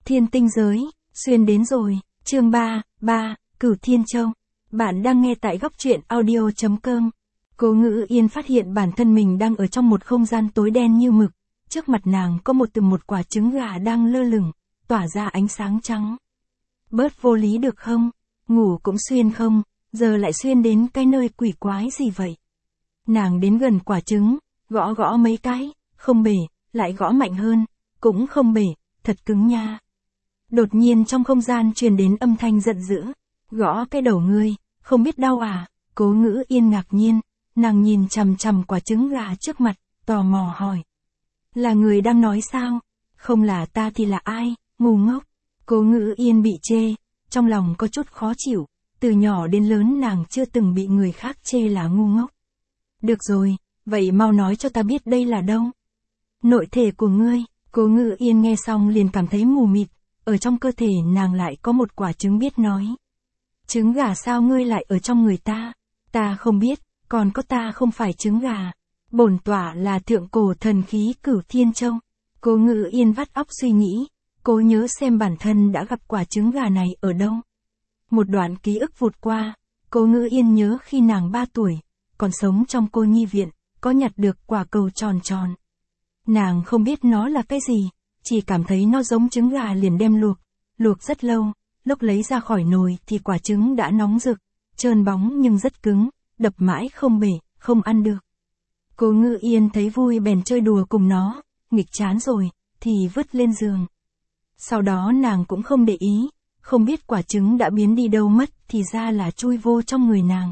Thiên tinh giới, xuyên đến rồi, chương 3, Cửu Thiên Châu. Bạn đang nghe tại góc truyện audio.com. Cố Ngữ Yên phát hiện bản thân mình đang ở trong một không gian tối đen như mực. Trước mặt nàng có một quả trứng gà đang lơ lửng, tỏa ra ánh sáng trắng. Bớt vô lý được không? Ngủ cũng xuyên không, giờ lại xuyên đến cái nơi quỷ quái gì vậy? Nàng đến gần quả trứng, gõ mấy cái, không bể, lại gõ mạnh hơn, cũng không bể, thật cứng nha. Đột nhiên trong không gian truyền đến âm thanh giận dữ, gõ cái đầu ngươi, không biết đau à? Cố Ngữ Yên ngạc nhiên, nàng nhìn chằm chằm quả trứng gà trước mặt, tò mò hỏi. Là người đang nói sao? Không là ta thì là ai, ngu ngốc. Cố Ngữ Yên bị chê, trong lòng có chút khó chịu, từ nhỏ đến lớn nàng chưa từng bị người khác chê là ngu ngốc. Được rồi, vậy mau nói cho ta biết đây là đâu? Nội thể của ngươi. Cố Ngữ Yên nghe xong liền cảm thấy mù mịt, ở trong cơ thể nàng lại có một quả trứng biết nói. Trứng gà sao ngươi lại ở trong người ta? Ta không biết, còn có ta không phải trứng gà. Bổn tọa là thượng cổ thần khí Cửu Thiên Châu. Cố Ngữ Yên vắt óc suy nghĩ, cố nhớ xem bản thân đã gặp quả trứng gà này ở đâu. Một đoạn ký ức vụt qua, Cố Ngữ Yên nhớ khi nàng 3 tuổi, còn sống trong cô nhi viện, có nhặt được quả cầu tròn tròn. Nàng không biết nó là cái gì, chỉ cảm thấy nó giống trứng gà liền đem luộc rất lâu, lúc lấy ra khỏi nồi thì quả trứng đã nóng rực, trơn bóng nhưng rất cứng, đập mãi không bể, không ăn được. Cố Ngữ Yên thấy vui bèn chơi đùa cùng nó, nghịch chán rồi, thì vứt lên giường. Sau đó nàng cũng không để ý, không biết quả trứng đã biến đi đâu mất thì ra là chui vô trong người nàng.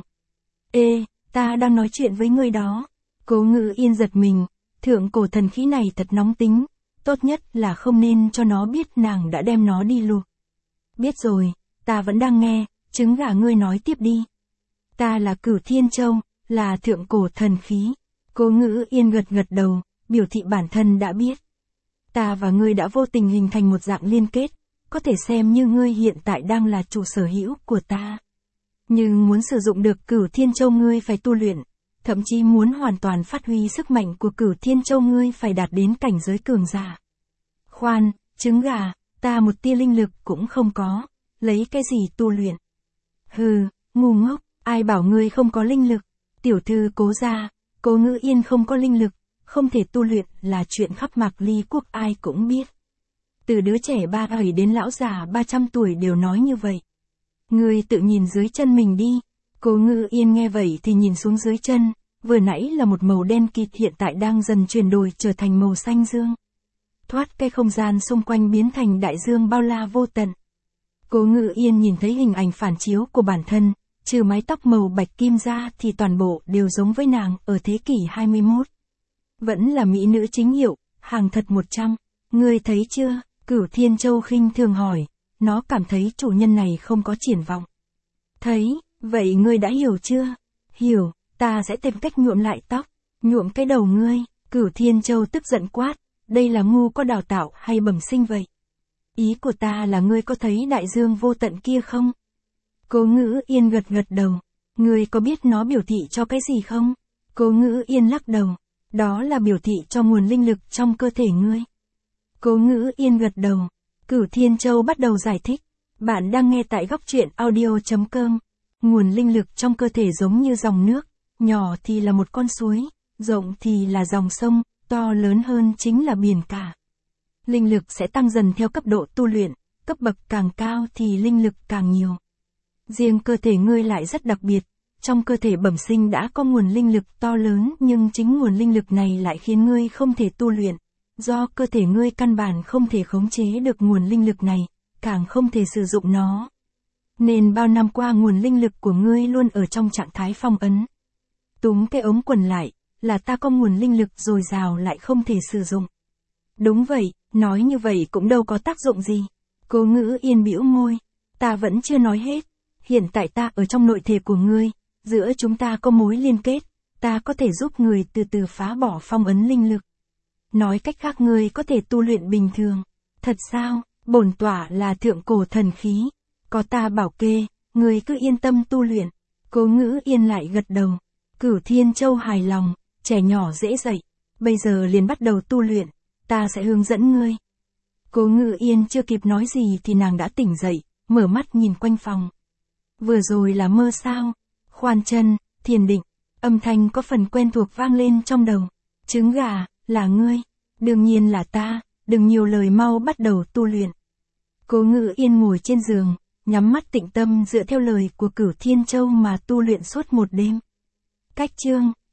Ê, ta đang nói chuyện với ngươi đó. Cố Ngữ Yên giật mình, thượng cổ thần khí này thật nóng tính, tốt nhất là không nên cho nó biết nàng đã đem nó đi luộc. Biết rồi, ta vẫn đang nghe, trứng gà ngươi nói tiếp đi. Ta là Cửu Thiên Châu, là thượng cổ thần khí. Cố Ngữ Yên gật đầu, biểu thị bản thân đã biết. Ta và ngươi đã vô tình hình thành một dạng liên kết, có thể xem như ngươi hiện tại đang là chủ sở hữu của ta. Nhưng muốn sử dụng được Cửu Thiên Châu ngươi phải tu luyện, thậm chí muốn hoàn toàn phát huy sức mạnh của Cửu Thiên Châu ngươi phải đạt đến cảnh giới cường giả. Khoan, trứng gà, ta một tia linh lực cũng không có, lấy cái gì tu luyện? Hừ, ngu ngốc, ai bảo ngươi không có linh lực? Tiểu thư Cố gia, Cố Ngữ Yên không có linh lực, không thể tu luyện là chuyện khắp Mạc Ly quốc ai cũng biết. Từ đứa trẻ 3 tuổi đến lão già 300 tuổi đều nói như vậy. Ngươi tự nhìn dưới chân mình đi. Cố Ngữ Yên nghe vậy thì nhìn xuống dưới chân, vừa nãy là một màu đen kịt hiện tại đang dần chuyển đổi trở thành màu xanh dương. Thoát cái không gian xung quanh biến thành đại dương bao la vô tận. Cố Ngữ Yên nhìn thấy hình ảnh phản chiếu của bản thân, trừ mái tóc màu bạch kim ra thì toàn bộ đều giống với nàng ở thế kỷ 21. Vẫn là mỹ nữ chính hiệu, hàng thật 100. Ngươi thấy chưa? Cửu Thiên Châu khinh thường hỏi, nó cảm thấy chủ nhân này không có triển vọng. Thấy, vậy ngươi đã hiểu chưa? Hiểu, ta sẽ tìm cách nhuộm lại tóc, nhuộm cái đầu ngươi. Cửu Thiên Châu tức giận quát, đây là ngu có đào tạo hay bẩm sinh vậy? Ý của ta là ngươi có thấy đại dương vô tận kia không? Cố Ngữ Yên gật đầu, ngươi có biết nó biểu thị cho cái gì không? Cố Ngữ Yên lắc đầu, đó là biểu thị cho nguồn linh lực trong cơ thể ngươi. Cố Ngữ Yên gật đầu, Cửu Thiên Châu bắt đầu giải thích, bạn đang nghe tại góc truyện audio.com. Nguồn linh lực trong cơ thể giống như dòng nước, nhỏ thì là một con suối, rộng thì là dòng sông, to lớn hơn chính là biển cả. Linh lực sẽ tăng dần theo cấp độ tu luyện, cấp bậc càng cao thì linh lực càng nhiều. Riêng cơ thể ngươi lại rất đặc biệt, trong cơ thể bẩm sinh đã có nguồn linh lực to lớn nhưng chính nguồn linh lực này lại khiến ngươi không thể tu luyện. Do cơ thể ngươi căn bản không thể khống chế được nguồn linh lực này, càng không thể sử dụng nó. Nên bao năm qua nguồn linh lực của ngươi luôn ở trong trạng thái phong ấn. Túm cái ống quần lại, là ta có nguồn linh lực dồi dào lại không thể sử dụng. Đúng vậy, nói như vậy cũng đâu có tác dụng gì. Cố Ngữ Yên bĩu môi, ta vẫn chưa nói hết. Hiện tại ta ở trong nội thể của ngươi, giữa chúng ta có mối liên kết, ta có thể giúp người từ từ phá bỏ phong ấn linh lực. Nói cách khác ngươi có thể tu luyện bình thường. Thật sao? Bổn tọa là thượng cổ thần khí, có ta bảo kê, ngươi cứ yên tâm tu luyện. Cố Ngữ Yên lại gật đầu. Cửu Thiên Châu hài lòng, trẻ nhỏ dễ dạy, bây giờ liền bắt đầu tu luyện, ta sẽ hướng dẫn ngươi. Cố Ngự Yên chưa kịp nói gì thì nàng đã tỉnh dậy, mở mắt nhìn quanh phòng. Vừa rồi là mơ sao? Khoan chân, thiền định, âm thanh có phần quen thuộc vang lên trong đầu. Trứng gà, là ngươi. Đương nhiên là ta, đừng nhiều lời, mau bắt đầu tu luyện. Cố Ngự Yên ngồi trên giường, nhắm mắt tĩnh tâm dựa theo lời của Cửu Thiên Châu mà tu luyện suốt một đêm. Cách chương